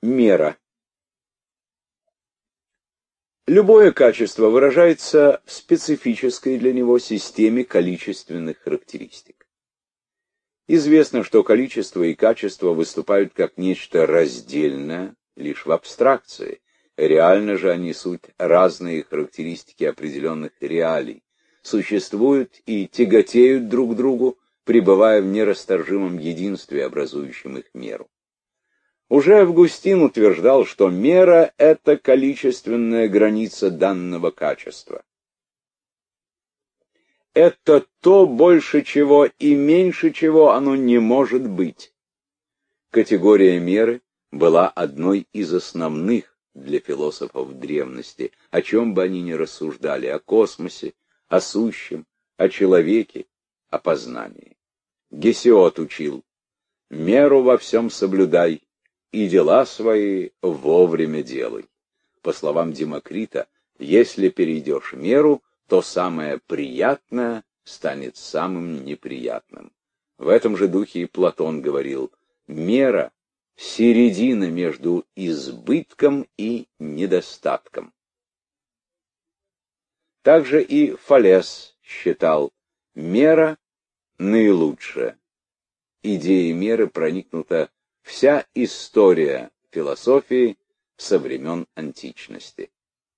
Мера. Любое качество выражается в специфической для него системе количественных характеристик. Известно, что количество и качество выступают как нечто раздельное лишь в абстракции. Реально же они суть разные характеристики определенных реалий, существуют и тяготеют друг к другу, пребывая в нерасторжимом единстве, образующем их меру. Уже Августин утверждал, что мера — это количественная граница данного качества. Это то, больше чего и меньше чего оно не может быть. Категория меры была одной из основных для философов древности, о чем бы они ни рассуждали: о космосе, о сущем, о человеке, о познании. Гесиод учил: меру во всем соблюдай, и дела свои вовремя делай. По словам Демокрита, если перейдешь меру, то самое приятное станет самым неприятным. В этом же духе и Платон говорил: мера — середина между избытком и недостатком. Также и Фалес считал: мера наилучшая. Идеей меры проникнута вся история философии со времен античности.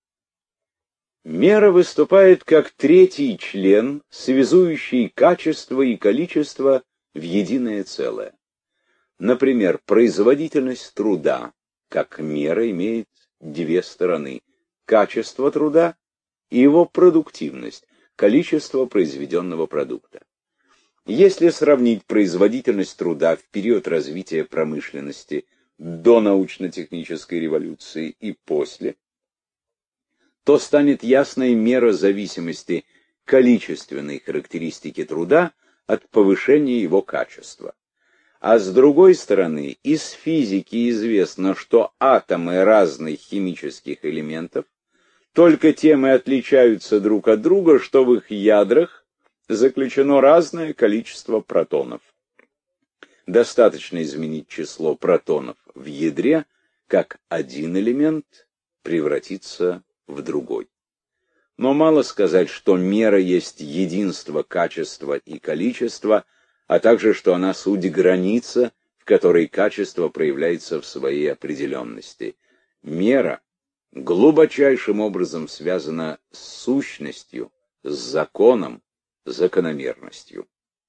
Мера выступает как третий член, связующий качество и количество в единое целое. Например, производительность труда как мера имеет две стороны: качество труда и его продуктивность, количество произведенного продукта. Если сравнить производительность труда в период развития промышленности до научно-технической революции и после, то станет ясной мера зависимости количественной характеристики труда от повышения его качества. А с другой стороны, из физики известно, что атомы разных химических элементов только тем и отличаются друг от друга, что в их ядрах заключено разное количество протонов. Достаточно изменить число протонов в ядре, как один элемент превратится в другой. Но мало сказать, что мера есть единство качества и количества, а также что она суть граница, в которой качество проявляется в своей определенности. Мера глубочайшим образом связана с сущностью, с законом, закономерностью.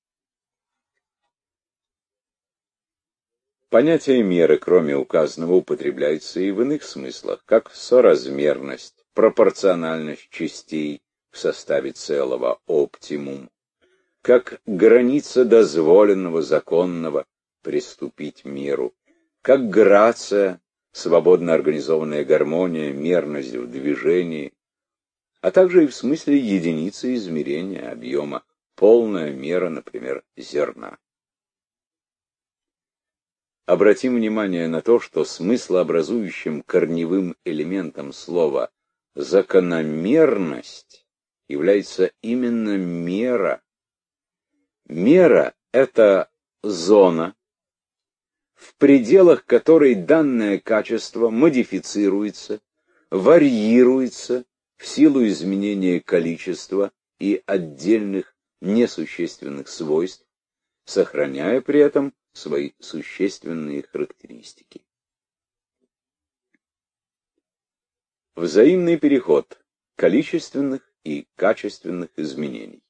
Понятие меры, кроме указанного, употребляется и в иных смыслах, как соразмерность, пропорциональность частей в составе целого, оптимум, как граница дозволенного, законного, приступить меру, как грация, свободно организованная гармония, мерность в движении, а также и в смысле единицы измерения объема, полная мера, например, зерна. Обратим внимание на то, что смыслообразующим корневым элементом слова «закономерность» является именно мера. Мера — это зона, в пределах которой данное качество модифицируется, варьируется в силу изменения количества и отдельных несущественных свойств, сохраняя при этом свои существенные характеристики. Взаимный переход количественных и качественных изменений.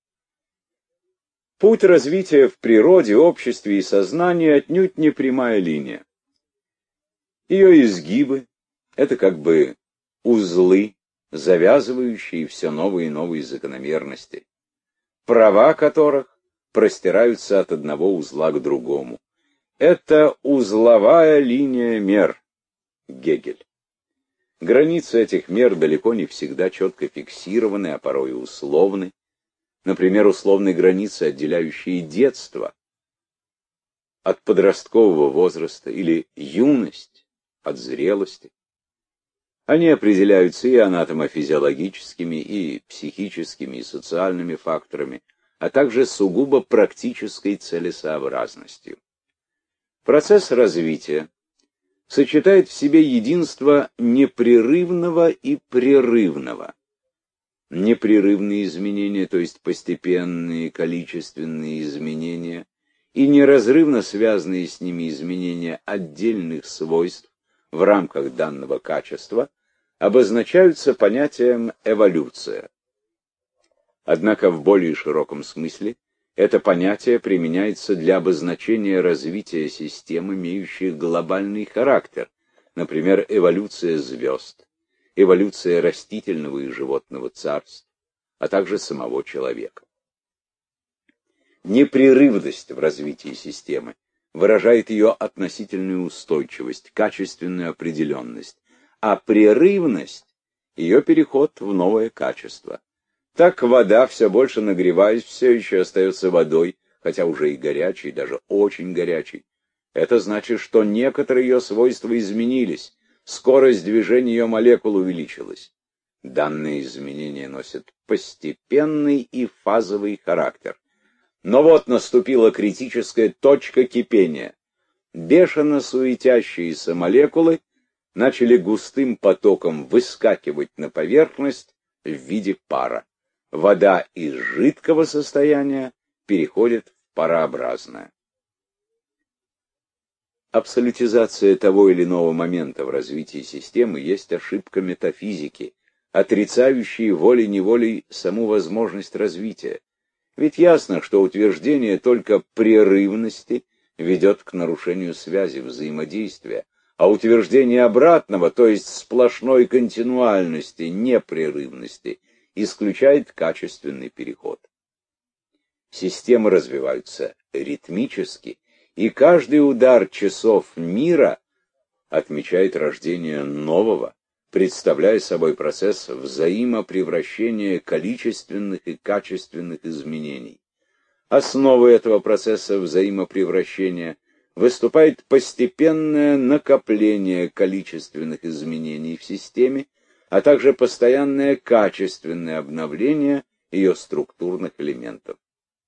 Путь развития в природе, обществе и сознании отнюдь не прямая линия. Ее изгибы — это как бы узлы, завязывающие все новые и новые закономерности, права которых простираются от одного узла к другому. Это узловая линия мер. Гегель. Границы этих мер далеко не всегда четко фиксированы, а порой и условны. Например, условной границы, отделяющие детство от подросткового возраста или юность от зрелости. Они определяются и анатомофизиологическими, и психическими, и социальными факторами, а также сугубо практической целесообразностью. Процесс развития сочетает в себе единство непрерывного и прерывного. Непрерывные изменения, то есть постепенные количественные изменения, и неразрывно связанные с ними изменения отдельных свойств в рамках данного качества обозначаются понятием эволюция. Однако в более широком смысле это понятие применяется для обозначения развития систем, имеющих глобальный характер, например, эволюция звезд, эволюция растительного и животного царств, а также самого человека. Непрерывность в развитии системы выражает ее относительную устойчивость, качественную определенность, а прерывность — ее переход в новое качество. Так вода, все больше нагреваясь, все еще остается водой, хотя уже и горячей, даже очень горячей. Это значит, что некоторые ее свойства изменились, скорость движения ее молекул увеличилась. Данные изменения носят постепенный и фазовый характер. Но вот наступила критическая точка кипения. Бешено суетящиеся молекулы начали густым потоком выскакивать на поверхность в виде пара. Вода из жидкого состояния переходит в парообразное. Абсолютизация того или иного момента в развитии системы есть ошибка метафизики, отрицающей волей-неволей саму возможность развития. Ведь ясно, что утверждение только прерывности ведет к нарушению связи, взаимодействия, а утверждение обратного, то есть сплошной континуальности, непрерывности, исключает качественный переход. Системы развиваются ритмически, и каждый удар часов мира отмечает рождение нового, представляя собой процесс взаимопревращения количественных и качественных изменений. Основой этого процесса взаимопревращения выступает постепенное накопление количественных изменений в системе, а также постоянное качественное обновление ее структурных элементов.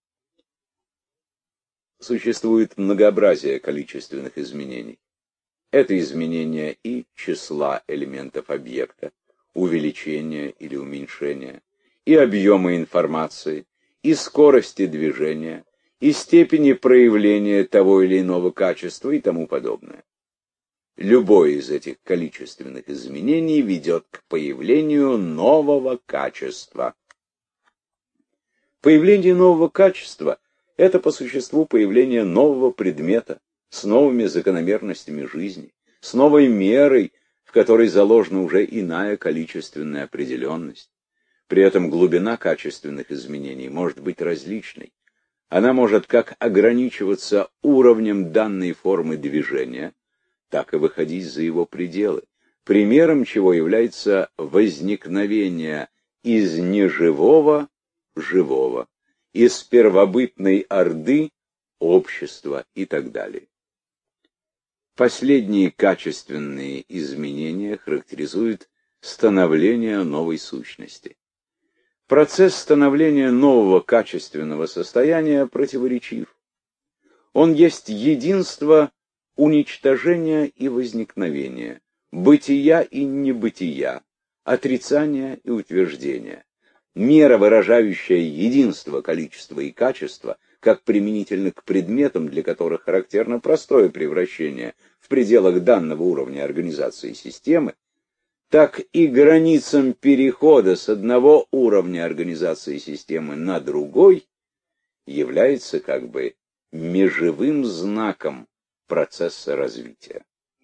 Существует многообразие количественных изменений. Это изменение и числа элементов объекта, увеличение или уменьшение, и объема информации, и скорости движения, и степени проявления того или иного качества и тому подобное. Любое из этих количественных изменений ведет к появлению нового качества. Появление нового качества — это по существу появление нового предмета с новыми закономерностями жизни, с новой мерой, в которой заложена уже иная количественная определенность. При этом глубина качественных изменений может быть различной. Она может как ограничиваться уровнем данной формы движения, так и выходить за его пределы, примером чего является возникновение из неживого живого, из первобытной орды общества и так далее. Последние качественные изменения характеризуют становление новой сущности. Процесс становления нового качественного состояния противоречив. Он есть единство уничтожения и возникновения, бытия и небытия, отрицания и утверждения. Мера, выражающая единство количества и качества, как применительно к предметам, для которых характерно простое превращение в пределах данного уровня организации системы, так и границам перехода с одного уровня организации системы на другой является как бы межевым знаком процесса развития.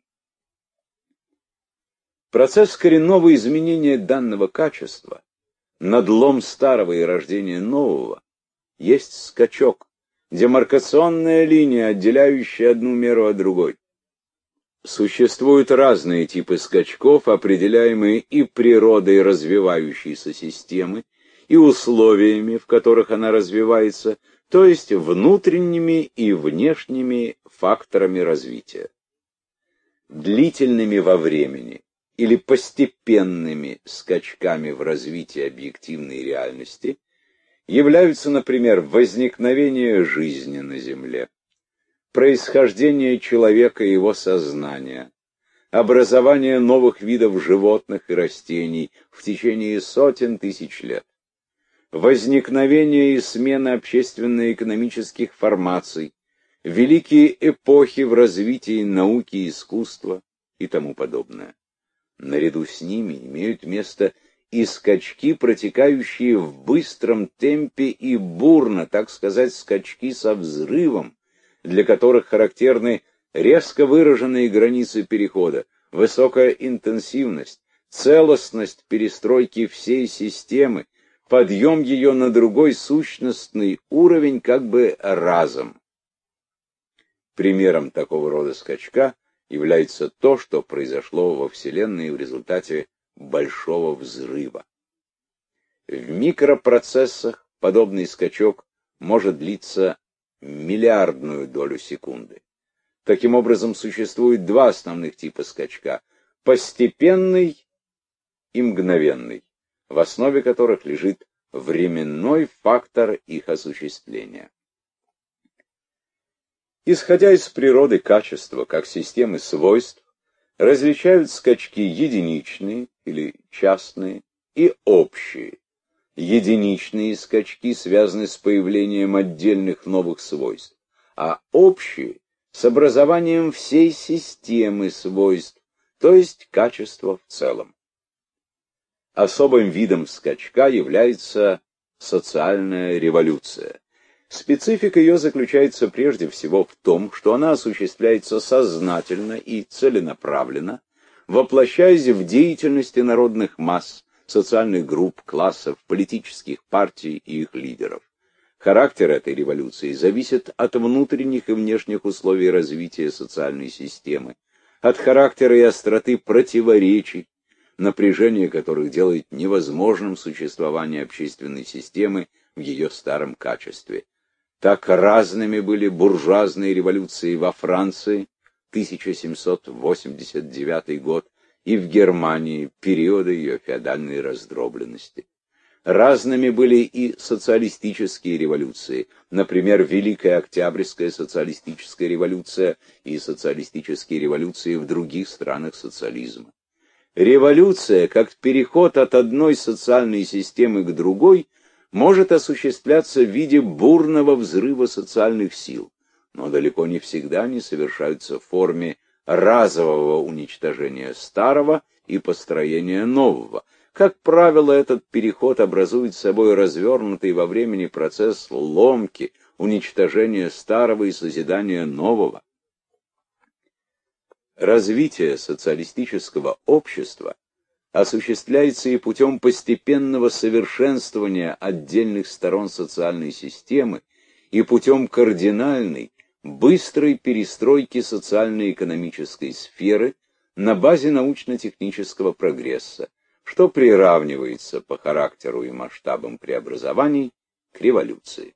Процесс коренного изменения данного качества, надлом старого и рождение нового, есть скачок, демаркационная линия, отделяющая одну меру от другой. Существуют разные типы скачков, определяемые и природой развивающейся системы, и условиями, в которых она развивается, то есть внутренними и внешними факторами развития. Длительными во времени или постепенными скачками в развитии объективной реальности являются, например, возникновение жизни на Земле, происхождение человека и его сознания, образование новых видов животных и растений в течение сотен тысяч лет, возникновение и смена общественно-экономических формаций, великие эпохи в развитии науки и искусства и тому подобное. Наряду с ними имеют место и скачки, протекающие в быстром темпе и бурно, так сказать, скачки со взрывом, для которых характерны резко выраженные границы перехода, высокая интенсивность, целостность перестройки всей системы, подъем ее на другой сущностный уровень как бы разом. Примером такого рода скачка является то, что произошло во Вселенной в результате большого взрыва. В микропроцессах подобный скачок может длиться миллиардную долю секунды. Таким образом, существует два основных типа скачка – постепенный и мгновенный, в основе которых лежит временной фактор их осуществления. Исходя из природы качества как системы свойств, различают скачки единичные или частные и общие. Единичные скачки связаны с появлением отдельных новых свойств, а общие – с образованием всей системы свойств, то есть качества в целом. Особым видом скачка является социальная революция. Специфика ее заключается прежде всего в том, что она осуществляется сознательно и целенаправленно, воплощаясь в деятельности народных масс, социальных групп, классов, политических партий и их лидеров. Характер этой революции зависит от внутренних и внешних условий развития социальной системы, от характера и остроты противоречий, напряжение которых делает невозможным существование общественной системы в ее старом качестве. Так разными были буржуазные революции во Франции, 1789 год, и в Германии, периоды ее феодальной раздробленности. Разными были и социалистические революции, например, Великая Октябрьская социалистическая революция и социалистические революции в других странах социализма. Революция, как переход от одной социальной системы к другой, может осуществляться в виде бурного взрыва социальных сил, но далеко не всегда они совершаются в форме разового уничтожения старого и построения нового. Как правило, этот переход образует собой развернутый во времени процесс ломки, уничтожения старого и созидания нового. Развитие социалистического общества осуществляется и путем постепенного совершенствования отдельных сторон социальной системы, и путем кардинальной, быстрой перестройки социально-экономической сферы на базе научно-технического прогресса, что приравнивается по характеру и масштабам преобразований к революции.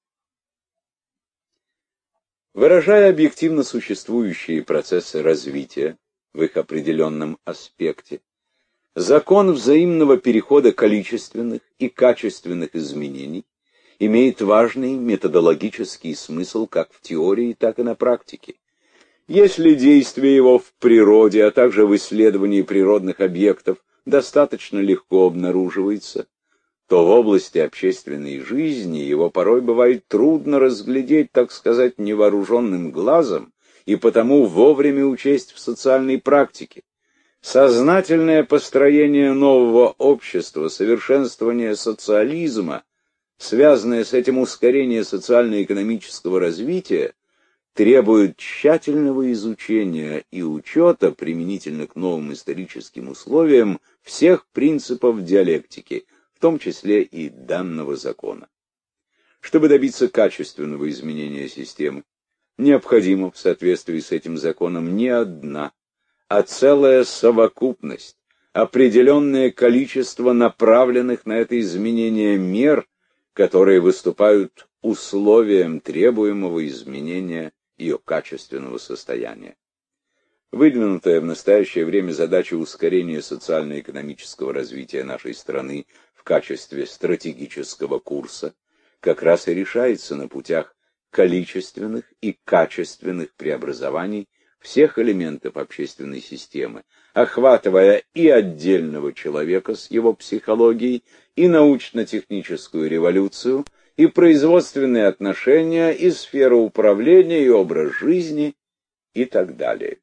Выражая объективно существующие процессы развития в их определенном аспекте, закон взаимного перехода количественных и качественных изменений имеет важный методологический смысл как в теории, так и на практике. Если действие его в природе, а также в исследовании природных объектов достаточно легко обнаруживается, то в области общественной жизни его порой бывает трудно разглядеть, так сказать, невооруженным глазом и потому вовремя учесть в социальной практике. Сознательное построение нового общества, совершенствование социализма, связанное с этим ускорение социально-экономического развития, требует тщательного изучения и учета применительно к новым историческим условиям всех принципов диалектики, в том числе и данного закона. Чтобы добиться качественного изменения системы, необходимо в соответствии с этим законом не одна, а целая совокупность, определенное количество направленных на это изменение мер, которые выступают условием требуемого изменения ее качественного состояния. Выдвинутая в настоящее время задача ускорения социально-экономического развития нашей страны в качестве стратегического курса как раз и решается на путях количественных и качественных преобразований всех элементов общественной системы, охватывая и отдельного человека с его психологией, и научно-техническую революцию, и производственные отношения, и сферу управления, и образ жизни, и так далее.